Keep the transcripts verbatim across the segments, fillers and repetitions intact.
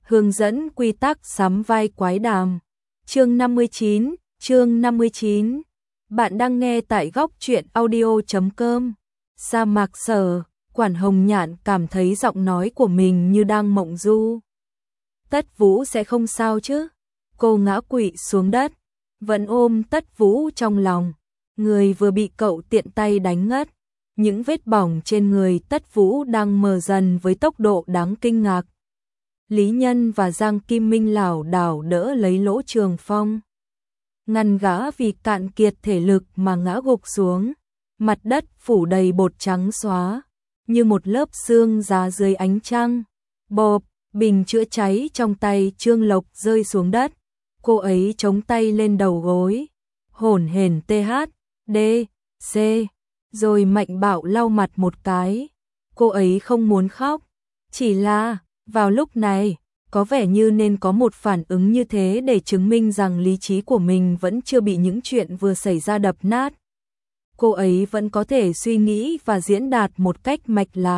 hướng dẫn quy tắc sắm vai quái đàm. Chương năm mươi chín, chương năm mươi chín. Bạn đang nghe tại góc truyện audio chấm com. Sa mạc Sở, Quản Hồng Nhạn cảm thấy giọng nói của mình như đang mộng du. Tất Vũ sẽ không sao chứ? Cô ngã quỵ xuống đất, vẫn ôm Tất Vũ trong lòng. Người vừa bị cậu tiện tay đánh ngất. Những vết bỏng trên người Tất Vũ đang mờ dần với tốc độ đáng kinh ngạc. Lý Nhân và Giang Kim Minh lảo đảo đỡ lấy Lỗ Trường Phong, ngăn gã vì cạn kiệt thể lực mà ngã gục xuống. Mặt đất phủ đầy bột trắng xóa, như một lớp sương giá dưới ánh trăng. Bộp, bình chữa cháy trong tay Trương Lộc rơi xuống đất. Cô ấy chống tay lên đầu gối, hổn hển tê hát, đê, xê, rồi mạnh bạo lau mặt một cái. Cô ấy không muốn khóc, chỉ là vào lúc này có vẻ như nên có một phản ứng như thế để chứng minh rằng lý trí của mình vẫn chưa bị những chuyện vừa xảy ra đập nát. Cô ấy vẫn có thể suy nghĩ và diễn đạt một cách mạch lạc.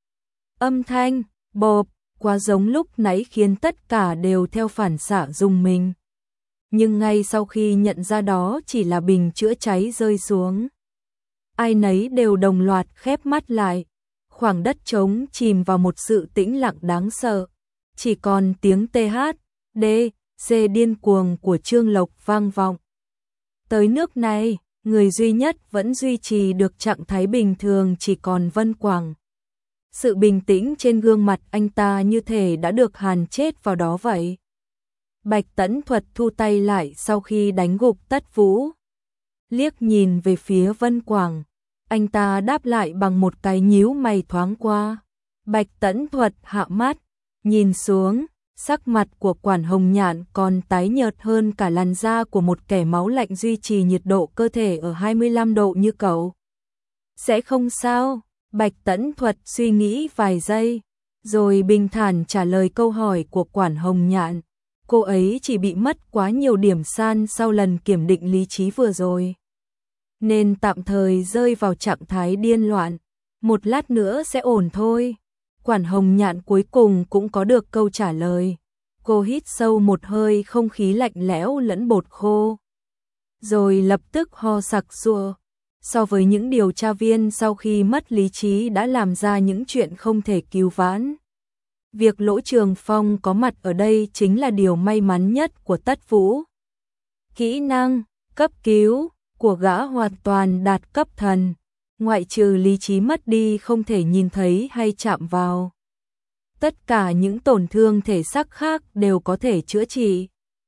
Âm thanh bộp quá giống lúc nãy khiến tất cả đều theo phản xạ rùng mình. Nhưng ngay sau khi nhận ra đó chỉ là bình chữa cháy rơi xuống, ai nấy đều đồng loạt khép mắt lại. Khoảng đất trống chìm vào một sự tĩnh lặng đáng sợ. Chỉ còn tiếng tê hát, đê, xê điên cuồng của Trương Lộc vang vọng. Tới nước này, người duy nhất vẫn duy trì được trạng thái bình thường chỉ còn Vân Quảng. Sự bình tĩnh trên gương mặt anh ta như thể đã được hàn chết vào đó vậy. Bạch Tẫn Thuật thu tay lại sau khi đánh gục Tất Vũ. Liếc nhìn về phía Vân Quảng, anh ta đáp lại bằng một cái nhíu mày thoáng qua. Bạch Tẫn Thuật hạ mắt, nhìn xuống, sắc mặt của Quản Hồng Nhạn còn tái nhợt hơn cả làn da của một kẻ máu lạnh duy trì nhiệt độ cơ thể ở hai mươi lăm độ như cậu. Sẽ không sao, Bạch Tẫn Thuật suy nghĩ vài giây, rồi bình thản trả lời câu hỏi của Quản Hồng Nhạn. Cô ấy chỉ bị mất quá nhiều điểm san sau lần kiểm định lý trí vừa rồi, nên tạm thời rơi vào trạng thái điên loạn. Một lát nữa sẽ ổn thôi. Quản Hồng Nhạn cuối cùng cũng có được câu trả lời. Cô hít sâu một hơi không khí lạnh lẽo lẫn bột khô, rồi lập tức ho sặc sụa. So với những điều tra viên sau khi mất lý trí đã làm ra những chuyện không thể cứu vãn, việc Lỗ Trường Phong có mặt ở đây chính là điều may mắn nhất của Tất Vũ. Kỹ năng cấp cứu của gã hoàn toàn đạt cấp thần, ngoại trừ lý trí mất đi không thể nhìn thấy hay chạm vào. Tất cả những tổn thương thể xác khác đều có thể chữa trị.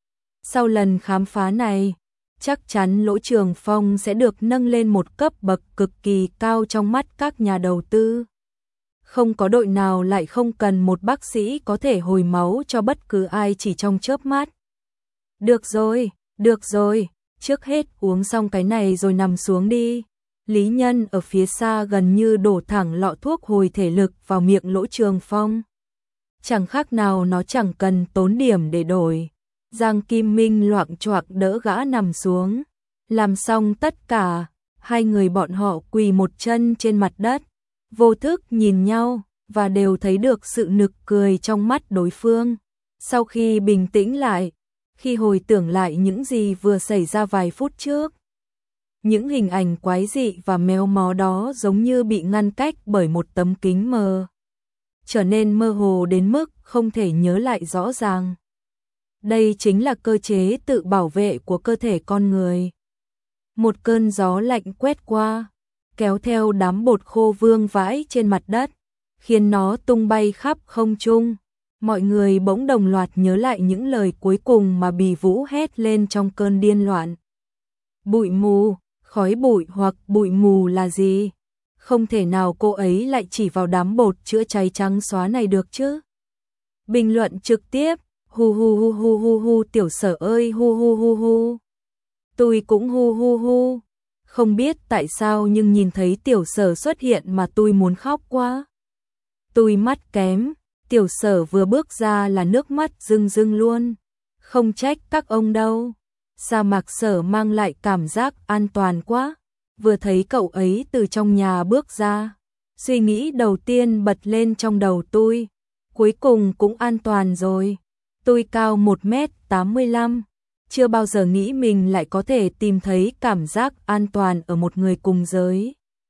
Sau lần khám phá này, chắc chắn Lỗ Trường Phong sẽ được nâng lên một cấp bậc cực kỳ cao trong mắt các nhà đầu tư. Không có đội nào lại không cần một bác sĩ có thể hồi máu cho bất cứ ai chỉ trong chớp mắt. Được rồi, được rồi, trước hết uống xong cái này rồi nằm xuống đi. Lý Nhân ở phía xa gần như đổ thẳng lọ thuốc hồi thể lực vào miệng Lỗ Trường Phong. Chẳng khác nào nó chẳng cần tốn điểm để đổi. Giang Kim Minh loạng choạng đỡ gã nằm xuống. Làm xong tất cả, hai người bọn họ quỳ một chân trên mặt đất, vô thức nhìn nhau và đều thấy được sự nực cười trong mắt đối phương. Sau khi bình tĩnh lại, khi hồi tưởng lại những gì vừa xảy ra vài phút trước, những hình ảnh quái dị và méo mó đó giống như bị ngăn cách bởi một tấm kính mờ, trở nên mơ hồ đến mức không thể nhớ lại rõ ràng. Đây chính là cơ chế tự bảo vệ của cơ thể con người. Một cơn gió lạnh quét qua, kéo theo đám bột khô vương vãi trên mặt đất, khiến nó tung bay khắp không trung. Mọi người bỗng đồng loạt nhớ lại những lời cuối cùng mà Bì Vũ hét lên trong cơn điên loạn. Bụi mù, khói bụi hoặc bụi mù là gì? Không thể nào cô ấy lại chỉ vào đám bột chữa cháy trắng xóa này được chứ? Bình luận trực tiếp, hu hu hu hu hu hu Tiểu Sở ơi hu hu hu hu. Tôi cũng hu hu hu. Không biết tại sao nhưng nhìn thấy Tiểu Sở xuất hiện mà tôi muốn khóc quá. Tôi mắt kém, Tiểu Sở vừa bước ra là nước mắt rưng rưng luôn. Không trách các ông đâu. Sa mạc Sở mang lại cảm giác an toàn quá. Vừa thấy cậu ấy từ trong nhà bước ra, suy nghĩ đầu tiên bật lên trong đầu tôi. Cuối cùng cũng an toàn rồi. Tôi cao một mét tám mươi lăm, chưa bao giờ nghĩ mình lại có thể tìm thấy cảm giác an toàn ở một người cùng giới.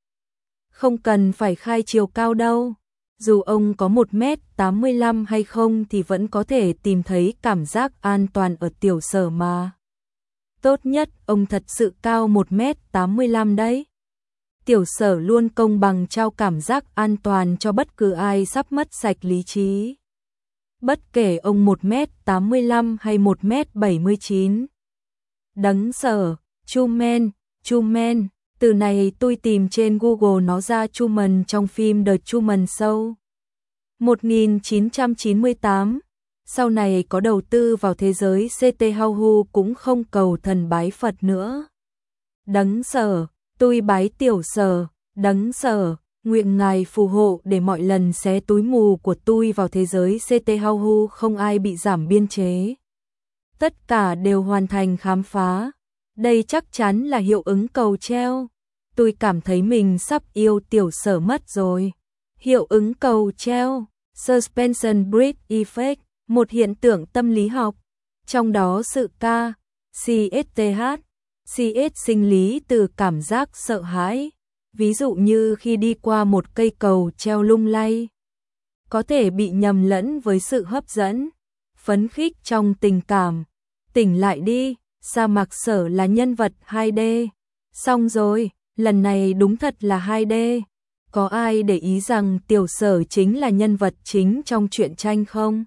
Không cần phải khai chiều cao đâu, dù ông có một mét tám mươi lăm hay không thì vẫn có thể tìm thấy cảm giác an toàn ở Tiểu Sở mà. Tốt nhất ông thật sự cao một mét tám mươi lăm đấy. Tiểu Sở luôn công bằng trao cảm giác an toàn cho bất cứ ai sắp mất sạch lý trí. Bất kể ông một mét tám mươi lăm hay một mét bảy mươi chín. Đấng Sở, Truman, Truman, từ này tôi tìm trên Google nó ra Truman trong phim The Truman Show. một nghìn chín trăm chín mươi tám, sau này có đầu tư vào thế giới xê tê Hau cũng không cầu thần bái Phật nữa. Đấng Sở, tôi bái Tiểu Sở, Đấng Sở, nguyện Ngài phù hộ để mọi lần xé túi mù của tôi vào thế giới xê tê Hau không ai bị giảm biên chế. Tất cả đều hoàn thành khám phá. Đây chắc chắn là hiệu ứng cầu treo. Tôi cảm thấy mình sắp yêu Tiểu Sở mất rồi. Hiệu ứng cầu treo, Suspension Bridge Effect, một hiện tượng tâm lý học. Trong đó sự K, xê ét tê hát, xê ét sinh lý từ cảm giác sợ hãi. Ví dụ như khi đi qua một cây cầu treo lung lay, có thể bị nhầm lẫn với sự hấp dẫn, phấn khích trong tình cảm. Tỉnh lại đi, Sa Mạc Sở là nhân vật hai D. Xong rồi, lần này đúng thật là hai D. Có ai để ý rằng Tiểu Sở chính là nhân vật chính trong truyện tranh không?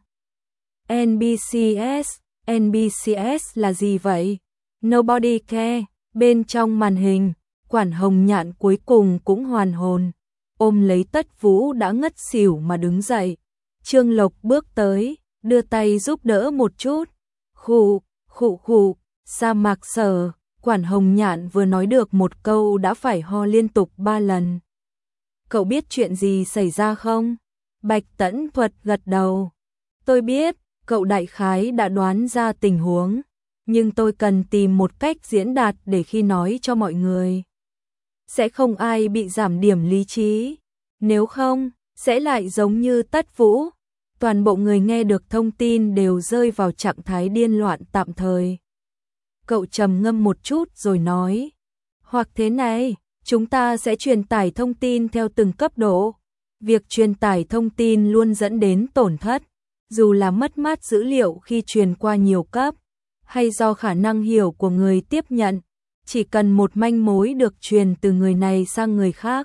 en bê xê ét, en bê xê ét là gì vậy? Nobody care. Bên trong màn hình, Quản Hồng Nhạn cuối cùng cũng hoàn hồn, ôm lấy Tất Vũ đã ngất xỉu mà đứng dậy. Trương Lộc bước tới, đưa tay giúp đỡ một chút. Khụ, khụ khụ, Sa Mạc Sở. Quản Hồng Nhạn vừa nói được một câu đã phải ho liên tục ba lần. Cậu biết chuyện gì xảy ra không? Bạch Tẫn Thuật gật đầu. Tôi biết, cậu đại khái đã đoán ra tình huống, nhưng tôi cần tìm một cách diễn đạt để khi nói cho mọi người sẽ không ai bị giảm điểm lý trí. Nếu không, sẽ lại giống như Tất Vũ. Toàn bộ người nghe được thông tin đều rơi vào trạng thái điên loạn tạm thời. Cậu trầm ngâm một chút rồi nói. Hoặc thế này, chúng ta sẽ truyền tải thông tin theo từng cấp độ. Việc truyền tải thông tin luôn dẫn đến tổn thất, dù là mất mát dữ liệu khi truyền qua nhiều cấp, hay do khả năng hiểu của người tiếp nhận. Chỉ cần một manh mối được truyền từ người này sang người khác,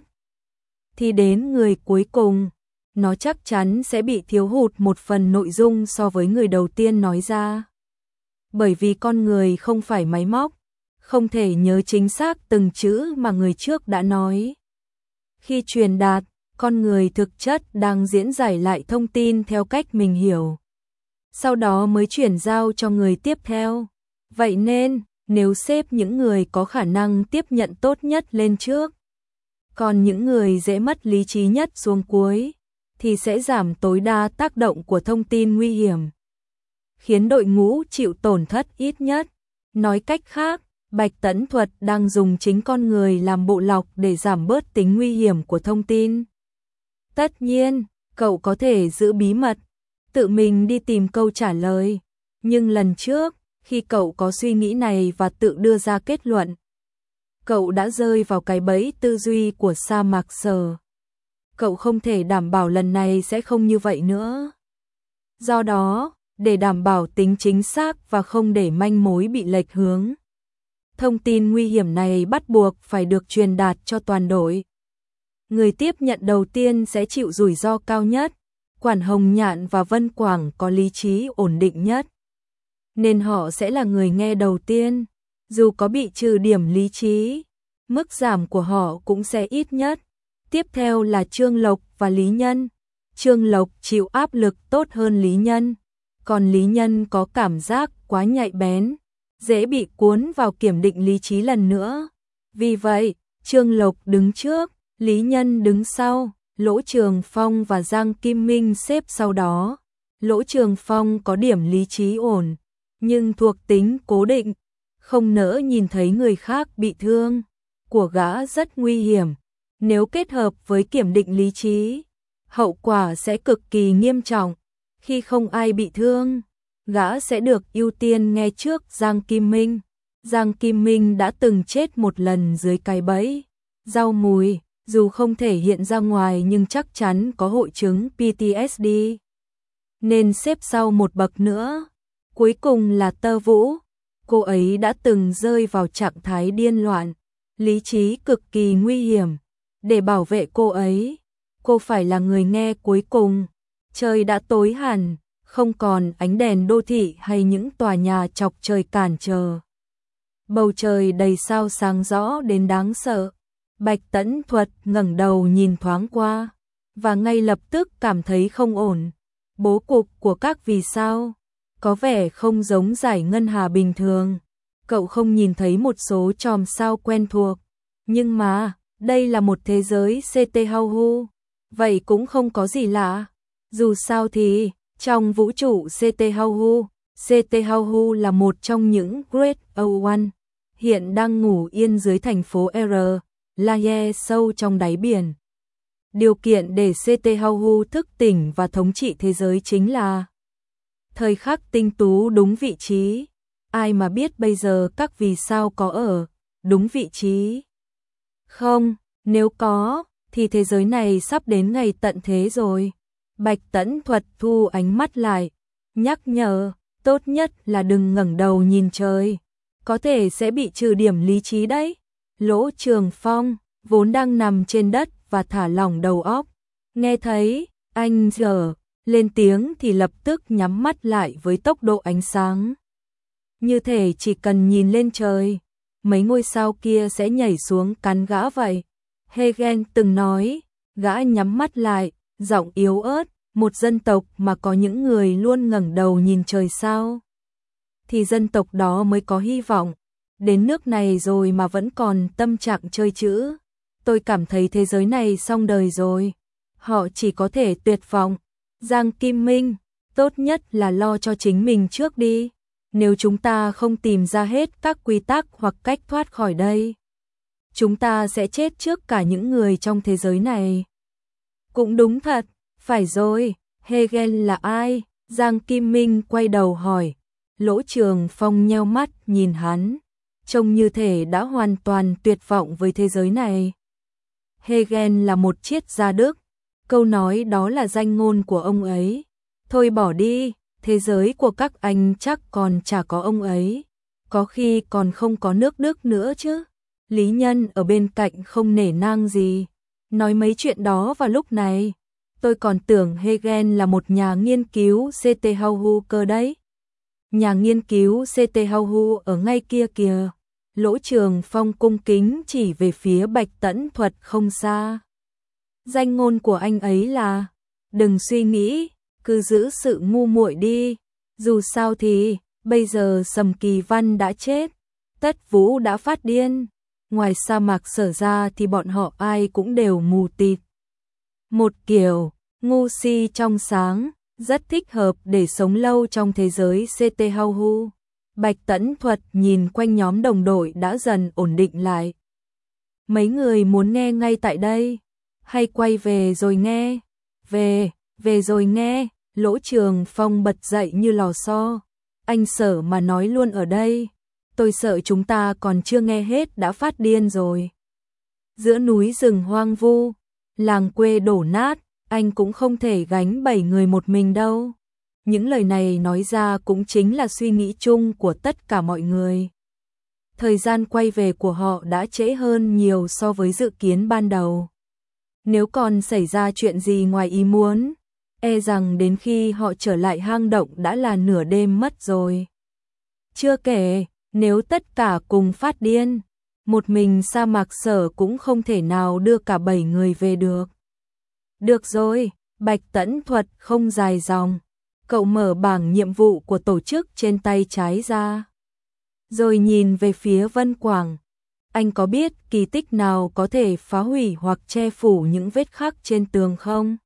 thì đến người cuối cùng, nó chắc chắn sẽ bị thiếu hụt một phần nội dung so với người đầu tiên nói ra. Bởi vì con người không phải máy móc, không thể nhớ chính xác từng chữ mà người trước đã nói. Khi truyền đạt, con người thực chất đang diễn giải lại thông tin theo cách mình hiểu, sau đó mới chuyển giao cho người tiếp theo. Vậy nên, nếu xếp những người có khả năng tiếp nhận tốt nhất lên trước, còn những người dễ mất lý trí nhất xuống cuối, thì sẽ giảm tối đa tác động của thông tin nguy hiểm, khiến đội ngũ chịu tổn thất ít nhất. Nói cách khác, Bạch Tẫn Thuật đang dùng chính con người làm bộ lọc để giảm bớt tính nguy hiểm của thông tin. Tất nhiên, cậu có thể giữ bí mật, tự mình đi tìm câu trả lời, nhưng lần trước, khi cậu có suy nghĩ này và tự đưa ra kết luận, cậu đã rơi vào cái bẫy tư duy của Sa Mạc Sở. Cậu không thể đảm bảo lần này sẽ không như vậy nữa. Do đó, để đảm bảo tính chính xác và không để manh mối bị lệch hướng, thông tin nguy hiểm này bắt buộc phải được truyền đạt cho toàn đội. Người tiếp nhận đầu tiên sẽ chịu rủi ro cao nhất. Quản Hồng Nhạn và Vân Quảng có lý trí ổn định nhất, nên họ sẽ là người nghe đầu tiên. Dù có bị trừ điểm lý trí, mức giảm của họ cũng sẽ ít nhất. Tiếp theo là Trương Lộc và Lý Nhân. Trương Lộc chịu áp lực tốt hơn Lý Nhân, còn Lý Nhân có cảm giác quá nhạy bén, dễ bị cuốn vào kiểm định lý trí lần nữa. Vì vậy, Trương Lộc đứng trước, Lý Nhân đứng sau, Lỗ Trường Phong và Giang Kim Minh xếp sau đó. Lỗ Trường Phong có điểm lý trí ổn, nhưng thuộc tính cố định, không nỡ nhìn thấy người khác bị thương. Của gã rất nguy hiểm, nếu kết hợp với kiểm định lý trí, hậu quả sẽ cực kỳ nghiêm trọng. Khi không ai bị thương, gã sẽ được ưu tiên nghe trước Giang Kim Minh. Giang Kim Minh đã từng chết một lần dưới cái bẫy rau mùi, dù không thể hiện ra ngoài nhưng chắc chắn có hội chứng pê tê ét đê. Nên xếp sau một bậc nữa. Cuối cùng là Tơ Vũ. Cô ấy đã từng rơi vào trạng thái điên loạn, lý trí cực kỳ nguy hiểm. Để bảo vệ cô ấy, cô phải là người nghe cuối cùng. Trời đã tối hẳn, không còn ánh đèn đô thị hay những tòa nhà chọc trời cản trở. Bầu trời đầy sao sáng rõ đến đáng sợ. Bạch Tẫn Thuật ngẩng đầu nhìn thoáng qua, và ngay lập tức cảm thấy không ổn. Bố cục của các vì sao có vẻ không giống giải ngân hà bình thường. Cậu không nhìn thấy một số chòm sao quen thuộc, nhưng mà đây là một thế giới xê tê Hauhu, vậy cũng không có gì lạ. Dù sao thì trong vũ trụ xê tê Hauhu, xê tê Hauhu là một trong những Great O One, hiện đang ngủ yên dưới thành phố R, Laye sâu trong đáy biển. Điều kiện để xê tê Hauhu thức tỉnh và thống trị thế giới chính là thời khắc tinh tú đúng vị trí. Ai mà biết bây giờ các vì sao có ở đúng vị trí không? Nếu có, thì thế giới này sắp đến ngày tận thế rồi. Bạch Tẫn Thuật thu ánh mắt lại, nhắc nhở, tốt nhất là đừng ngẩng đầu nhìn trời, có thể sẽ bị trừ điểm lý trí đấy. Lỗ Trường Phong, vốn đang nằm trên đất và thả lỏng đầu óc, nghe thấy anh giờ lên tiếng thì lập tức nhắm mắt lại với tốc độ ánh sáng. Như thể chỉ cần nhìn lên trời, mấy ngôi sao kia sẽ nhảy xuống cắn gã vậy. Hegel từng nói, gã nhắm mắt lại, giọng yếu ớt, một dân tộc mà có những người luôn ngẩng đầu nhìn trời sao, thì dân tộc đó mới có hy vọng. Đến nước này rồi mà vẫn còn tâm trạng chơi chữ. Tôi cảm thấy thế giới này xong đời rồi. Họ chỉ có thể tuyệt vọng. Giang Kim Minh, tốt nhất là lo cho chính mình trước đi. Nếu chúng ta không tìm ra hết các quy tắc hoặc cách thoát khỏi đây, chúng ta sẽ chết trước cả những người trong thế giới này. Cũng đúng thật, phải rồi, Hegel là ai? Giang Kim Minh quay đầu hỏi. Lỗ Trường Phong nheo mắt nhìn hắn, trông như thể đã hoàn toàn tuyệt vọng với thế giới này. Hegel là một triết gia Đức, câu nói đó là danh ngôn của ông ấy. Thôi bỏ đi, thế giới của các anh chắc còn chả có ông ấy, có khi còn không có nước Đức nữa chứ. Lý Nhân ở bên cạnh không nể nang gì, nói mấy chuyện đó vào lúc này. Tôi còn tưởng Hegel là một nhà nghiên cứu xê tê Hauhu cơ đấy. Nhà nghiên cứu xê tê Hauhu ở ngay kia kìa. Lỗ Trường Phong cung kính chỉ về phía Bạch Tẫn Thuật không xa. Danh ngôn của anh ấy là, đừng suy nghĩ, cứ giữ sự ngu muội đi. Dù sao thì, bây giờ Sầm Kỳ Văn đã chết, Tất Vũ đã phát điên. Ngoài sa mạc Sở ra thì bọn họ ai cũng đều mù tịt. Một kiểu, ngu si trong sáng, rất thích hợp để sống lâu trong thế giới xê tê Hauhu. Bạch Tẫn Thuật nhìn quanh nhóm đồng đội đã dần ổn định lại. Mấy người muốn nghe ngay tại đây, hay quay về rồi nghe? Về, về rồi nghe. Lỗ Trường Phong bật dậy như lò xo. Anh Sở mà nói luôn ở đây, tôi sợ chúng ta còn chưa nghe hết đã phát điên rồi. Giữa núi rừng hoang vu, làng quê đổ nát, anh cũng không thể gánh bảy người một mình đâu. Những lời này nói ra cũng chính là suy nghĩ chung của tất cả mọi người. Thời gian quay về của họ đã trễ hơn nhiều so với dự kiến ban đầu. Nếu còn xảy ra chuyện gì ngoài ý muốn, e rằng đến khi họ trở lại hang động đã là nửa đêm mất rồi. Chưa kể, nếu tất cả cùng phát điên, một mình sa mạc Sở cũng không thể nào đưa cả bảy người về được. Được rồi, Bạch Tẫn Thuật không dài dòng. Cậu mở bảng nhiệm vụ của tổ chức trên tay trái ra, rồi nhìn về phía Vân Quảng. Anh có biết kỳ tích nào có thể phá hủy hoặc che phủ những vết khắc trên tường không?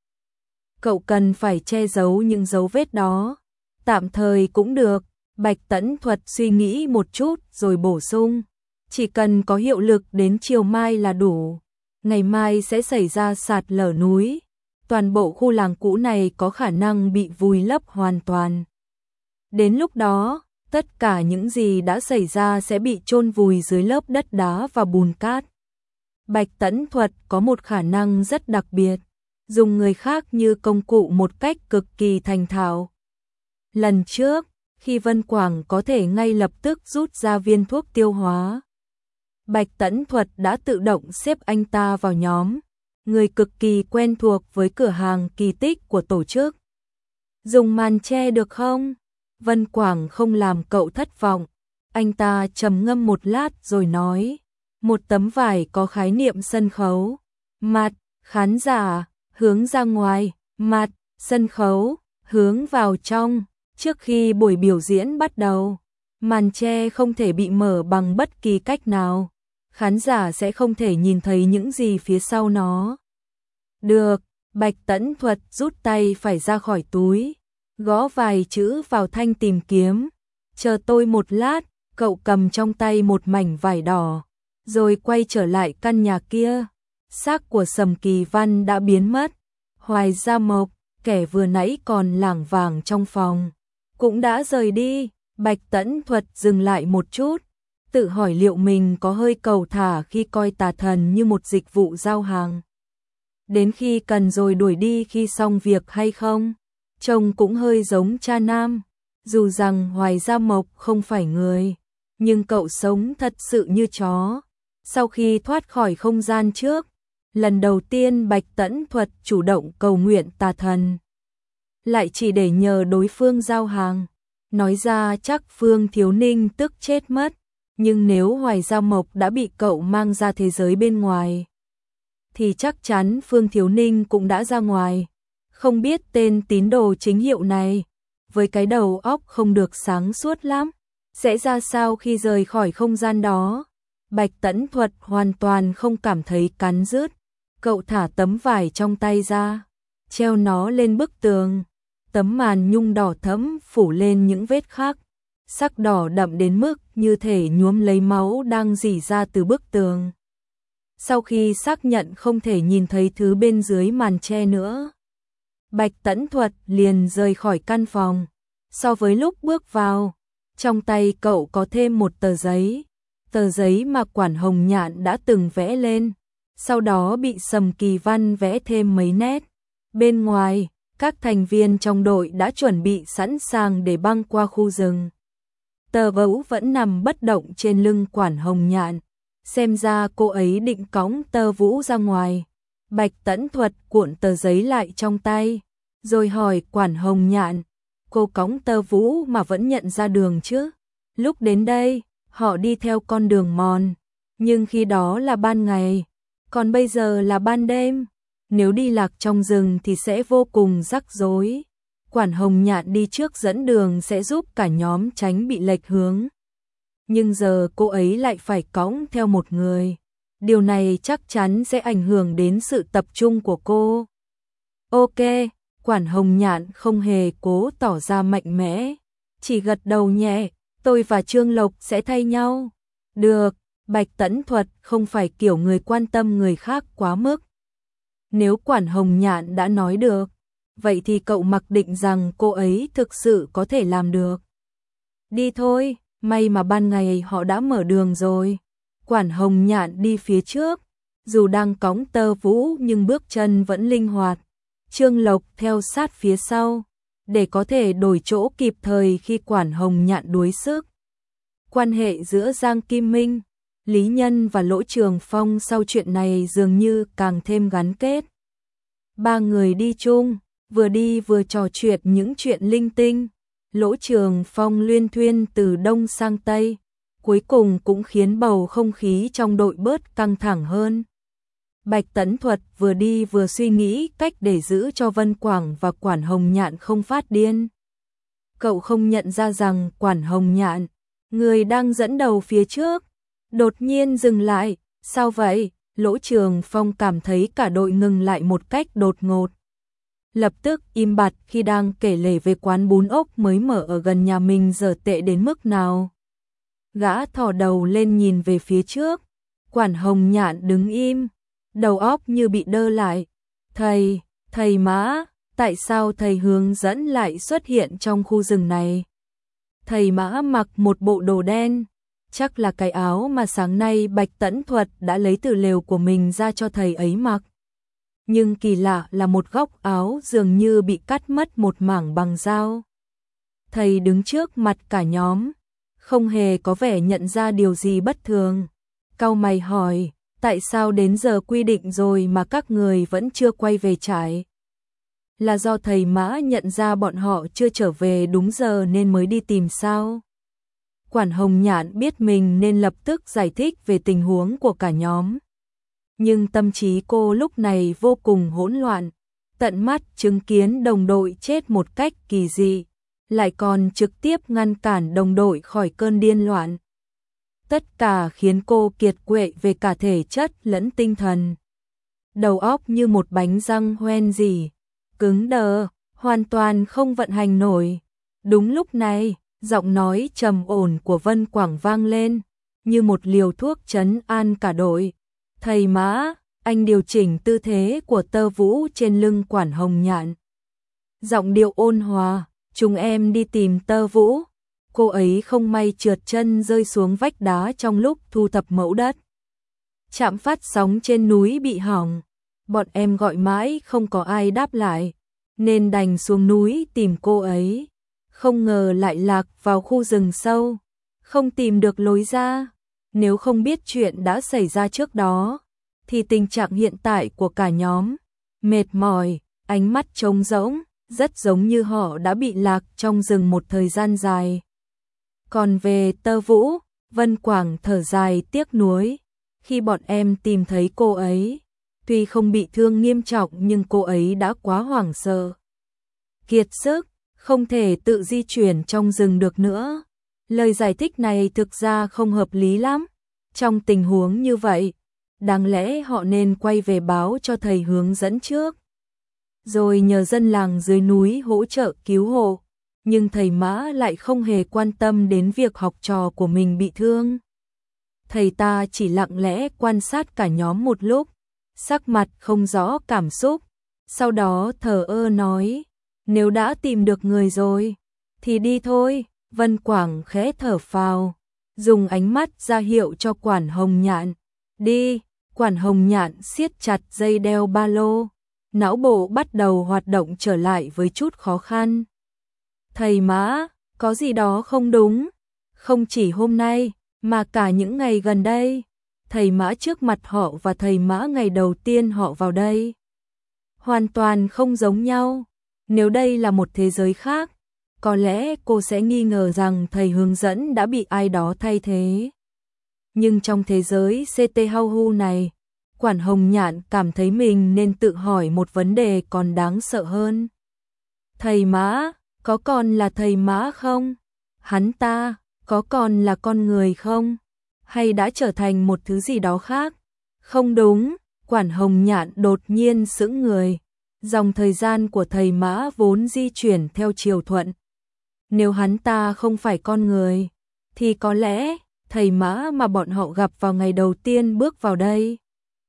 Cậu cần phải che giấu những dấu vết đó. Tạm thời cũng được. Bạch Tẫn Thuật suy nghĩ một chút rồi bổ sung. Chỉ cần có hiệu lực đến chiều mai là đủ. Ngày mai sẽ xảy ra sạt lở núi. Toàn bộ khu làng cũ này có khả năng bị vùi lấp hoàn toàn. Đến lúc đó, tất cả những gì đã xảy ra sẽ bị chôn vùi dưới lớp đất đá và bùn cát. Bạch Tẫn Thuật có một khả năng rất đặc biệt, dùng người khác như công cụ một cách cực kỳ thành thạo. Lần trước, khi Vân Quảng có thể ngay lập tức rút ra viên thuốc tiêu hóa, Bạch Tẫn Thuật đã tự động xếp anh ta vào nhóm người cực kỳ quen thuộc với cửa hàng kỳ tích của tổ chức. Dùng màn che được không? Vân Quảng không làm cậu thất vọng. Anh ta trầm ngâm một lát rồi nói, một tấm vải có khái niệm sân khấu. Mặt, khán giả, hướng ra ngoài, mặt, sân khấu, hướng vào trong. Trước khi buổi biểu diễn bắt đầu, màn che không thể bị mở bằng bất kỳ cách nào. Khán giả sẽ không thể nhìn thấy những gì phía sau nó. Được, Bạch Tẫn Thuật rút tay phải ra khỏi túi, gõ vài chữ vào thanh tìm kiếm. Chờ tôi một lát, cậu cầm trong tay một mảnh vải đỏ, rồi quay trở lại căn nhà kia. Xác của Sầm Kỳ Văn đã biến mất. Hoài Gia Mộc, kẻ vừa nãy còn lảng vảng trong phòng, cũng đã rời đi. Bạch Tẫn Thuật dừng lại một chút, tự hỏi liệu mình có hơi cầu thả khi coi tà thần như một dịch vụ giao hàng. Đến khi cần rồi đuổi đi khi xong việc hay không? Trông cũng hơi giống cha nam. Dù rằng Hoài Gia Mộc không phải người, nhưng cậu sống thật sự như chó. Sau khi thoát khỏi không gian trước, lần đầu tiên Bạch Tẫn Thuật chủ động cầu nguyện tà thần, lại chỉ để nhờ đối phương giao hàng. Nói ra chắc Phương Thiếu Ninh tức chết mất, nhưng nếu Hoài Gia Mộc đã bị cậu mang ra thế giới bên ngoài, thì chắc chắn Phương Thiếu Ninh cũng đã ra ngoài. Không biết tên tín đồ chính hiệu này, với cái đầu óc không được sáng suốt lắm, sẽ ra sao khi rời khỏi không gian đó. Bạch Tẫn Thuật hoàn toàn không cảm thấy cắn rứt. Cậu thả tấm vải trong tay ra, treo nó lên bức tường. Tấm màn nhung đỏ thẫm phủ lên những vết khắc, sắc đỏ đậm đến mức như thể nhuốm lấy máu đang rỉ ra từ bức tường. Sau khi xác nhận không thể nhìn thấy thứ bên dưới màn che nữa, Bạch Tẫn Thuật liền rời khỏi căn phòng. So với lúc bước vào, trong tay cậu có thêm một tờ giấy, tờ giấy mà Quản Hồng Nhạn đã từng vẽ lên, sau đó bị Sầm Kỳ Văn vẽ thêm mấy nét. Bên ngoài, các thành viên trong đội đã chuẩn bị sẵn sàng để băng qua khu rừng. Tờ Vũ vẫn nằm bất động trên lưng Quản Hồng Nhạn, xem ra cô ấy định cõng Tờ Vũ ra ngoài. Bạch Tẫn Thuật cuộn tờ giấy lại trong tay, rồi hỏi Quản Hồng Nhạn, cô cõng Tờ Vũ mà vẫn nhận ra đường chứ? Lúc đến đây, họ đi theo con đường mòn, nhưng khi đó là ban ngày, còn bây giờ là ban đêm. Nếu đi lạc trong rừng thì sẽ vô cùng rắc rối. Quản Hồng Nhạn đi trước dẫn đường sẽ giúp cả nhóm tránh bị lệch hướng. Nhưng giờ cô ấy lại phải cõng theo một người. Điều này chắc chắn sẽ ảnh hưởng đến sự tập trung của cô. Ok, Quản Hồng Nhạn không hề cố tỏ ra mạnh mẽ, chỉ gật đầu nhẹ, tôi và Trương Lộc sẽ thay nhau. Được, Bạch Tẫn Thuật không phải kiểu người quan tâm người khác quá mức. Nếu Quản Hồng Nhạn đã nói được, vậy thì cậu mặc định rằng cô ấy thực sự có thể làm được. Đi thôi, may mà ban ngày họ đã mở đường rồi. Quản Hồng Nhạn đi phía trước, dù đang cõng Tờ Vũ nhưng bước chân vẫn linh hoạt. Trương Lộc theo sát phía sau, để có thể đổi chỗ kịp thời khi Quản Hồng Nhạn đuối sức. Quan hệ giữa Giang Kim Minh, Lý Nhân và Lỗ Trường Phong sau chuyện này dường như càng thêm gắn kết. Ba người đi chung, vừa đi vừa trò chuyện những chuyện linh tinh. Lỗ Trường Phong luyên thuyên từ đông sang tây, cuối cùng cũng khiến bầu không khí trong đội bớt căng thẳng hơn. Bạch Tẫn Thuật vừa đi vừa suy nghĩ cách để giữ cho Vân Quảng và Quản Hồng Nhạn không phát điên. Cậu không nhận ra rằng Quản Hồng Nhạn, người đang dẫn đầu phía trước, đột nhiên dừng lại. Sao vậy? Lỗ Trường Phong cảm thấy cả đội ngừng lại một cách đột ngột. Lập tức im bặt khi đang kể lể về quán bún ốc mới mở ở gần nhà mình giờ tệ đến mức nào. Gã thò đầu lên nhìn về phía trước. Quản Hồng Nhạn đứng im, đầu óc như bị đơ lại. Thầy, thầy Mã, tại sao thầy hướng dẫn lại xuất hiện trong khu rừng này? Thầy Mã mặc một bộ đồ đen, chắc là cái áo mà sáng nay Bạch Tẫn Thuật đã lấy từ lều của mình ra cho thầy ấy mặc. Nhưng kỳ lạ là một góc áo dường như bị cắt mất một mảng bằng dao. Thầy đứng trước mặt cả nhóm, không hề có vẻ nhận ra điều gì bất thường. Cau mày hỏi, tại sao đến giờ quy định rồi mà các người vẫn chưa quay về trại? Là do thầy Mã nhận ra bọn họ chưa trở về đúng giờ nên mới đi tìm sao? Quản Hồng Nhạn biết mình nên lập tức giải thích về tình huống của cả nhóm. Nhưng tâm trí cô lúc này vô cùng hỗn loạn, tận mắt chứng kiến đồng đội chết một cách kỳ dị, lại còn trực tiếp ngăn cản đồng đội khỏi cơn điên loạn. Tất cả khiến cô kiệt quệ về cả thể chất lẫn tinh thần. Đầu óc như một bánh răng hoen gì, cứng đờ, hoàn toàn không vận hành nổi. Đúng lúc này, giọng nói trầm ổn của Vân Quảng vang lên, như một liều thuốc trấn an cả đội. Thầy Mã, anh điều chỉnh tư thế của Tơ Vũ trên lưng Quản Hồng Nhạn. Giọng điệu ôn hòa, chúng em đi tìm Tơ Vũ. Cô ấy không may trượt chân rơi xuống vách đá trong lúc thu thập mẫu đất. Trạm phát sóng trên núi bị hỏng, bọn em gọi mãi không có ai đáp lại, nên đành xuống núi tìm cô ấy. Không ngờ lại lạc vào khu rừng sâu, không tìm được lối ra. Nếu không biết chuyện đã xảy ra trước đó, thì tình trạng hiện tại của cả nhóm, mệt mỏi, ánh mắt trống rỗng, rất giống như họ đã bị lạc trong rừng một thời gian dài. Còn về Tơ Vũ, Vân Quảng thở dài tiếc nuối. Khi bọn em tìm thấy cô ấy, tuy không bị thương nghiêm trọng nhưng cô ấy đã quá hoảng sợ, kiệt sức, không thể tự di chuyển trong rừng được nữa. Lời giải thích này thực ra không hợp lý lắm. Trong tình huống như vậy, đáng lẽ họ nên quay về báo cho thầy hướng dẫn trước, rồi nhờ dân làng dưới núi hỗ trợ cứu hộ. Nhưng thầy Mã lại không hề quan tâm đến việc học trò của mình bị thương. Thầy ta chỉ lặng lẽ quan sát cả nhóm một lúc, sắc mặt không rõ cảm xúc, sau đó thờ ơ nói, nếu đã tìm được người rồi, thì đi thôi. Vân Quảng khẽ thở phào, dùng ánh mắt ra hiệu cho Quản Hồng Nhạn. Đi. Quản Hồng Nhạn siết chặt dây đeo ba lô, não bộ bắt đầu hoạt động trở lại với chút khó khăn. Thầy Mã, có gì đó không đúng, không chỉ hôm nay, mà cả những ngày gần đây. Thầy Mã trước mặt họ và thầy Mã ngày đầu tiên họ vào đây hoàn toàn không giống nhau. Nếu đây là một thế giới khác, có lẽ cô sẽ nghi ngờ rằng thầy hướng dẫn đã bị ai đó thay thế. Nhưng trong thế giới xê tê Hau Hu này, Quản Hồng Nhạn cảm thấy mình nên tự hỏi một vấn đề còn đáng sợ hơn. Thầy Mã, có còn là thầy Mã không? Hắn ta, có còn là con người không? Hay đã trở thành một thứ gì đó khác? Không đúng, Quản Hồng Nhạn đột nhiên sững người. Dòng thời gian của thầy Mã vốn di chuyển theo chiều thuận. Nếu hắn ta không phải con người, thì có lẽ thầy Mã mà bọn họ gặp vào ngày đầu tiên bước vào đây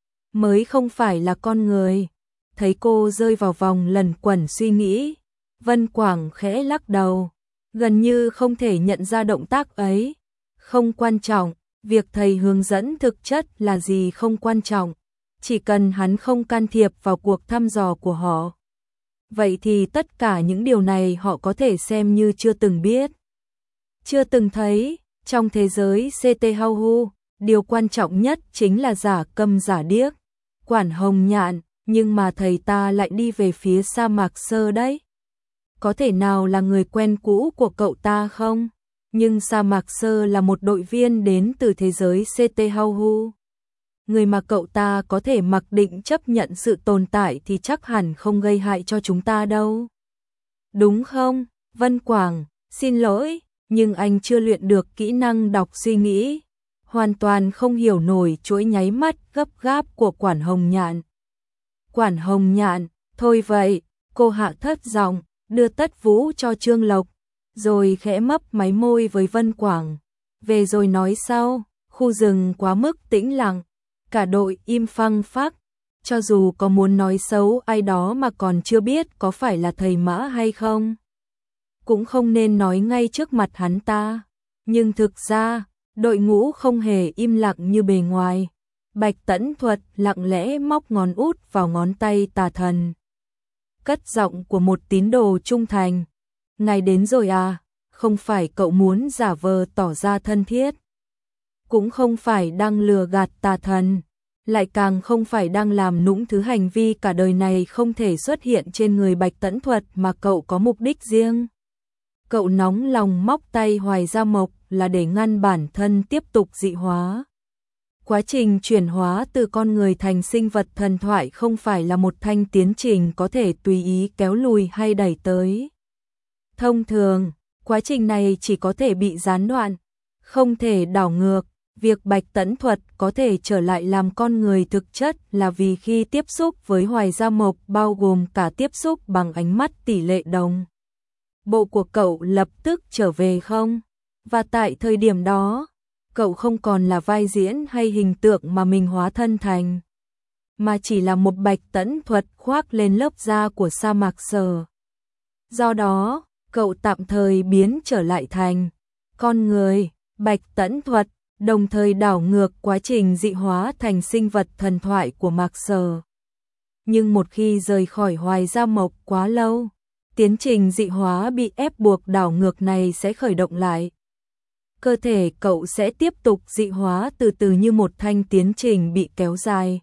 mới không phải là con người. Thấy cô rơi vào vòng lẩn quẩn suy nghĩ, Vân Quảng khẽ lắc đầu, gần như không thể nhận ra động tác ấy. Không quan trọng, việc thầy hướng dẫn thực chất là gì không quan trọng, chỉ cần hắn không can thiệp vào cuộc thăm dò của họ. Vậy thì tất cả những điều này họ có thể xem như chưa từng biết, chưa từng thấy. Trong thế giới xê tê Hau Hu, điều quan trọng nhất chính là giả câm giả điếc. Quản Hồng Nhạn, nhưng mà thầy ta lại đi về phía sa mạc sơ đấy. Có thể nào là người quen cũ của cậu ta không? Nhưng sa mạc sơ là một đội viên đến từ thế giới xê tê Hau Hu. Người mà cậu ta có thể mặc định chấp nhận sự tồn tại thì chắc hẳn không gây hại cho chúng ta đâu. Đúng không? Vân Quảng, xin lỗi, nhưng anh chưa luyện được kỹ năng đọc suy nghĩ. Hoàn toàn không hiểu nổi chuỗi nháy mắt gấp gáp của Quản Hồng Nhạn. Quản Hồng Nhạn, thôi vậy, cô hạ thấp giọng, đưa Tất Vũ cho Trương Lộc, rồi khẽ mấp máy môi với Vân Quảng. Về rồi nói sau. Khu rừng quá mức tĩnh lặng, cả đội im phăng phắc, cho dù có muốn nói xấu ai đó mà còn chưa biết có phải là thầy Mã hay không. cũng không nên nói ngay trước mặt hắn ta. Nhưng thực ra, đội ngũ không hề im lặng như bề ngoài. Bạch Tẫn Thuật lặng lẽ móc ngón út vào ngón tay tà thần. Cất giọng của một tín đồ trung thành. Ngài đến rồi à, không phải cậu muốn giả vờ tỏ ra thân thiết. Cũng không phải đang lừa gạt tà thần. Lại càng không phải đang làm nũng thứ hành vi cả đời này không thể xuất hiện trên người Bạch Tẫn Thuật mà cậu có mục đích riêng. Cậu nóng lòng móc tay Hoài Gia Mộc là để ngăn bản thân tiếp tục dị hóa. Quá trình chuyển hóa từ con người thành sinh vật thần thoại không phải là một thanh tiến trình có thể tùy ý kéo lùi hay đẩy tới. Thông thường, quá trình này chỉ có thể bị gián đoạn, không thể đảo ngược. Việc Bạch Tẫn Thuật có thể trở lại làm con người thực chất là vì khi tiếp xúc với Hoài Gia Mộc bao gồm cả tiếp xúc bằng ánh mắt tỷ lệ đồng. Bộ của cậu lập tức trở về không? Và tại thời điểm đó, cậu không còn là vai diễn hay hình tượng mà mình hóa thân thành, mà chỉ là một Bạch Tẫn Thuật khoác lên lớp da của sa mạc Sở. Do đó, cậu tạm thời biến trở lại thành con người, Bạch Tẫn Thuật, đồng thời đảo ngược quá trình dị hóa thành sinh vật thần thoại của Mạc Sở. Nhưng một khi rời khỏi Hoài Gia Mộc quá lâu, tiến trình dị hóa bị ép buộc đảo ngược này sẽ khởi động lại. Cơ thể cậu sẽ tiếp tục dị hóa từ từ như một thanh tiến trình bị kéo dài.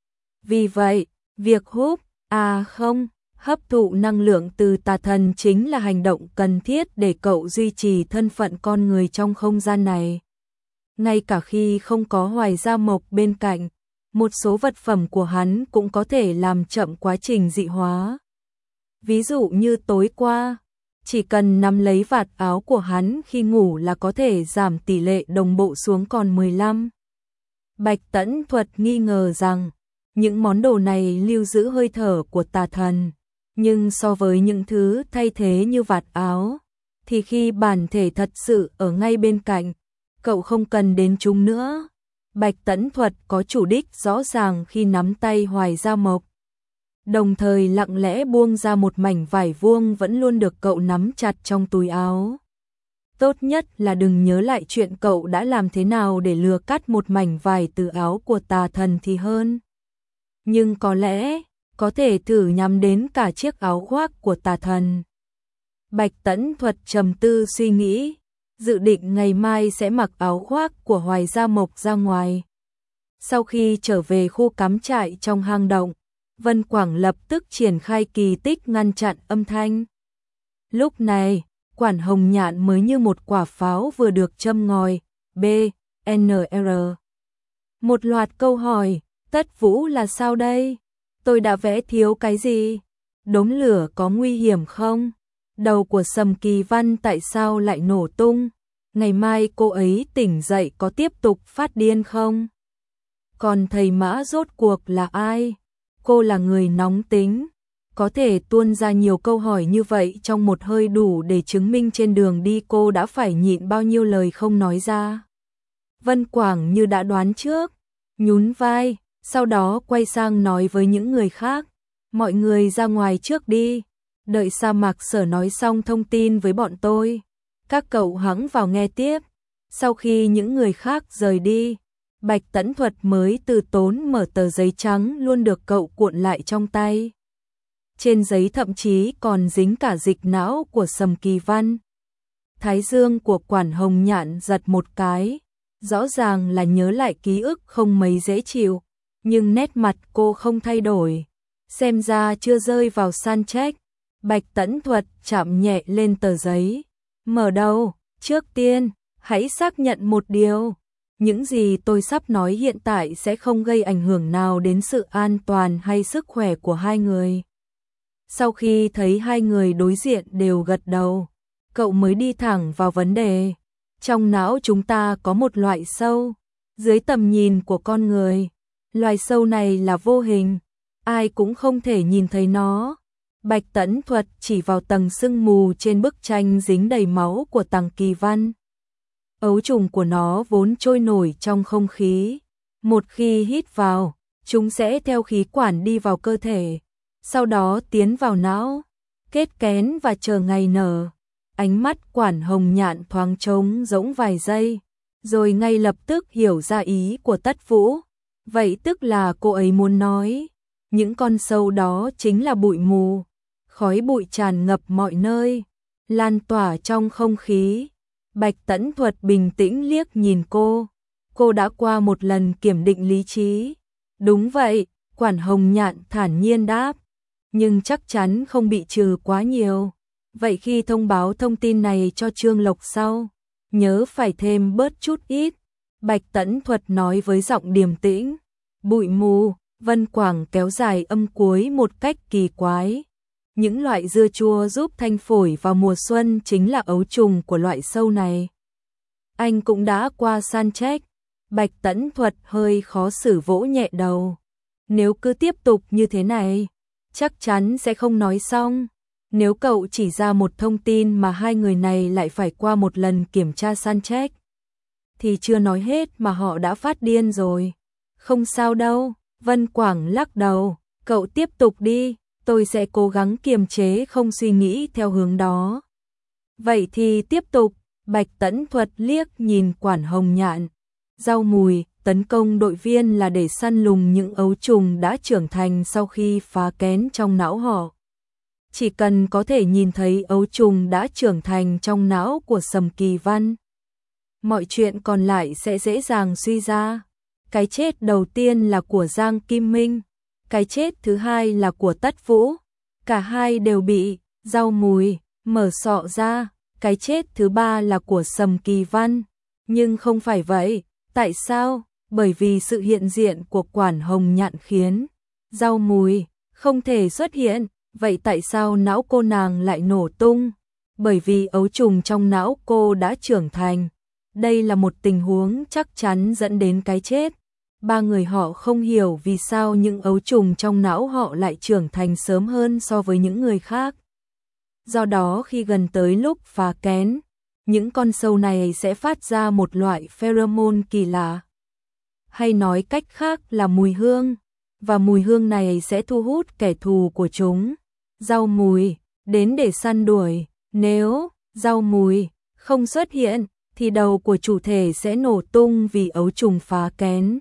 Vì vậy, việc hút, à không, hấp thụ năng lượng từ tà thần chính là hành động cần thiết để cậu duy trì thân phận con người trong không gian này. Ngay cả khi không có Hoài Gia Mộc bên cạnh, một số vật phẩm của hắn cũng có thể làm chậm quá trình dị hóa. Ví dụ như tối qua, chỉ cần nắm lấy vạt áo của hắn khi ngủ là có thể giảm tỷ lệ đồng bộ xuống còn mười lăm. Bạch Tẫn Thuật nghi ngờ rằng, những món đồ này lưu giữ hơi thở của tà thần, nhưng so với những thứ thay thế như vạt áo, thì khi bản thể thật sự ở ngay bên cạnh, cậu không cần đến chúng nữa. Bạch Tẫn Thuật có chủ đích rõ ràng khi nắm tay Hoài Gia Mộc, đồng thời lặng lẽ buông ra một mảnh vải vuông vẫn luôn được cậu nắm chặt trong túi áo. Tốt nhất là đừng nhớ lại chuyện cậu đã làm thế nào để lừa cắt một mảnh vải từ áo của tà thần thì hơn. Nhưng có lẽ, có thể thử nhắm đến cả chiếc áo khoác của tà thần. Bạch Tẫn Thuật trầm tư suy nghĩ, dự định ngày mai sẽ mặc áo khoác của Hoài Gia Mộc ra ngoài. Sau khi trở về khu cắm trại trong hang động, Vân Quảng lập tức triển khai kỳ tích ngăn chặn âm thanh. Lúc này, Quản Hồng Nhạn mới như một quả pháo vừa được châm ngòi. B, N R. Một loạt câu hỏi, Tất Vũ là sao đây? Tôi đã vẽ thiếu cái gì? Đốm lửa có nguy hiểm không? Đầu của Sầm Kỳ Văn tại sao lại nổ tung? Ngày mai cô ấy tỉnh dậy có tiếp tục phát điên không? Còn thầy Mã rốt cuộc là ai? Cô là người nóng tính, có thể tuôn ra nhiều câu hỏi như vậy trong một hơi đủ để chứng minh trên đường đi cô đã phải nhịn bao nhiêu lời không nói ra. Vân Quảng như đã đoán trước, nhún vai, sau đó quay sang nói với những người khác, mọi người ra ngoài trước đi, đợi Sa Mạc Sở nói xong thông tin với bọn tôi. Các cậu hẵng vào nghe tiếp. Sau khi những người khác rời đi, Bạch Tẫn Thuật mới từ tốn mở tờ giấy trắng luôn được cậu cuộn lại trong tay. Trên giấy thậm chí còn dính cả dịch não của Sầm Kỳ Văn. Thái dương của Quản Hồng Nhạn giật một cái, rõ ràng là nhớ lại ký ức không mấy dễ chịu, nhưng nét mặt cô không thay đổi, xem ra chưa rơi vào san trách. Bạch Tẫn Thuật chạm nhẹ lên tờ giấy, mở đầu, trước tiên, hãy xác nhận một điều. Những gì tôi sắp nói hiện tại sẽ không gây ảnh hưởng nào đến sự an toàn hay sức khỏe của hai người. Sau khi thấy hai người đối diện đều gật đầu, cậu mới đi thẳng vào vấn đề. Trong não chúng ta có một loại sâu, dưới tầm nhìn của con người. Loài sâu này là vô hình, ai cũng không thể nhìn thấy nó. Bạch Tẫn Thuật chỉ vào tầng sương mù trên bức tranh dính đầy máu của Tằng Kỳ Văn. Ấu trùng của nó vốn trôi nổi trong không khí. Một khi hít vào, chúng sẽ theo khí quản đi vào cơ thể, sau đó tiến vào não, kết kén và chờ ngày nở. ánh mắt Quản Hồng Nhạn thoáng trống rỗng vài giây, rồi ngay lập tức hiểu ra ý của Tất Vũ. Vậy tức là cô ấy muốn nói, những con sâu đó chính là bụi mù, khói bụi tràn ngập mọi nơi, lan tỏa trong không khí. Bạch Tẫn Thuật bình tĩnh liếc nhìn cô, cô đã qua một lần kiểm định lý trí. Đúng vậy, Quản Hồng Nhạn thản nhiên đáp, nhưng chắc chắn không bị trừ quá nhiều. Vậy khi thông báo thông tin này cho Trương Lộc sau, nhớ phải thêm bớt chút ít. Bạch Tẫn Thuật nói với giọng điềm tĩnh. Bụi mù, Vân Quảng kéo dài âm cuối một cách kỳ quái. Những loại dưa chua giúp thanh phổi vào mùa xuân chính là ấu trùng của loại sâu này. Anh cũng đã qua săn check. Bạch Tẫn Thuật hơi khó xử vỗ nhẹ đầu. Nếu cứ tiếp tục như thế này, chắc chắn sẽ không nói xong. Nếu cậu chỉ ra một thông tin mà hai người này lại phải qua một lần kiểm tra săn check, thì chưa nói hết mà họ đã phát điên rồi. Không sao đâu, Vân Quảng lắc đầu, cậu tiếp tục đi, tôi sẽ cố gắng kiềm chế không suy nghĩ theo hướng đó. Vậy thì tiếp tục. Bạch Tẫn Thuật liếc nhìn Quản Hồng Nhạn. Rau mùi, tấn công đội viên là để săn lùng những ấu trùng đã trưởng thành sau khi phá kén trong não họ. Chỉ cần có thể nhìn thấy ấu trùng đã trưởng thành trong não của Sầm Kỳ Văn, mọi chuyện còn lại sẽ dễ dàng suy ra. Cái chết đầu tiên là của Giang Kim Minh, cái chết thứ hai là của Tất Vũ. Cả hai đều bị rau mùi mở sọ ra. Cái chết thứ ba là của Sầm Kỳ Văn. Nhưng không phải vậy. Tại sao? Bởi vì sự hiện diện của Quản Hồng Nhạn khiến rau mùi không thể xuất hiện. Vậy tại sao não cô nàng lại nổ tung? Bởi vì ấu trùng trong não cô đã trưởng thành. Đây là một tình huống chắc chắn dẫn đến cái chết. Ba người họ không hiểu vì sao những ấu trùng trong não họ lại trưởng thành sớm hơn so với những người khác. Do đó khi gần tới lúc phá kén, những con sâu này sẽ phát ra một loại pheromone kỳ lạ. Hay nói cách khác là mùi hương. Và mùi hương này sẽ thu hút kẻ thù của chúng, rau mùi, đến để săn đuổi. Nếu rau mùi không xuất hiện, thì đầu của chủ thể sẽ nổ tung vì ấu trùng phá kén.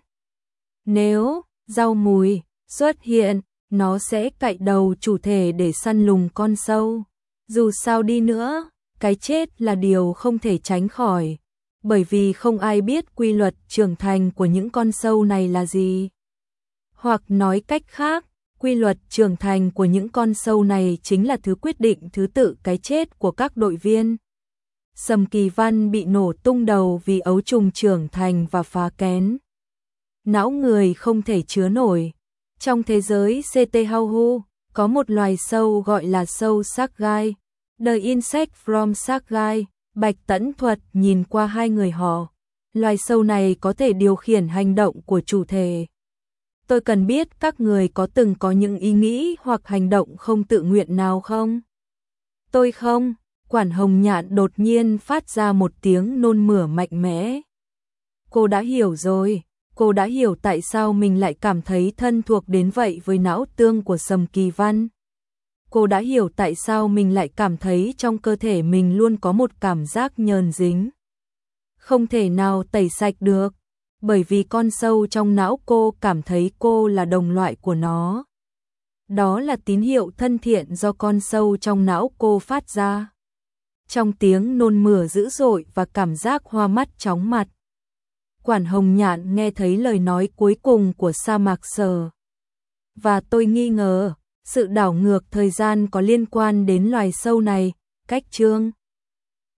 Nếu rau mùi xuất hiện, nó sẽ cạy đầu chủ thể để săn lùng con sâu. Dù sao đi nữa, cái chết là điều không thể tránh khỏi, bởi vì không ai biết quy luật trưởng thành của những con sâu này là gì. Hoặc nói cách khác, quy luật trưởng thành của những con sâu này chính là thứ quyết định thứ tự cái chết của các đội viên. Sầm Kỳ Văn bị nổ tung đầu vì ấu trùng trưởng thành và phá kén. Não người không thể chứa nổi. Trong thế giới xê tê Hauhu, có một loài sâu gọi là sâu xác gai. The insect from xác gai. Bạch Tẫn Thuật nhìn qua hai người họ. Loài sâu này có thể điều khiển hành động của chủ thể. Tôi cần biết các người có từng có những ý nghĩ hoặc hành động không tự nguyện nào không? Tôi không. Quản Hồng Nhạn đột nhiên phát ra một tiếng nôn mửa mạnh mẽ. Cô đã hiểu rồi. Cô đã hiểu tại sao mình lại cảm thấy thân thuộc đến vậy với não tương của Sầm Kỳ Văn. Cô đã hiểu tại sao mình lại cảm thấy trong cơ thể mình luôn có một cảm giác nhờn dính. Không thể nào tẩy sạch được, bởi vì con sâu trong não cô cảm thấy cô là đồng loại của nó. Đó là tín hiệu thân thiện do con sâu trong não cô phát ra. Trong tiếng nôn mửa dữ dội và cảm giác hoa mắt chóng mặt, Quản Hồng Nhạn nghe thấy lời nói cuối cùng của Sa Mạc Sở. Và tôi nghi ngờ, sự đảo ngược thời gian có liên quan đến loài sâu này. Cách chương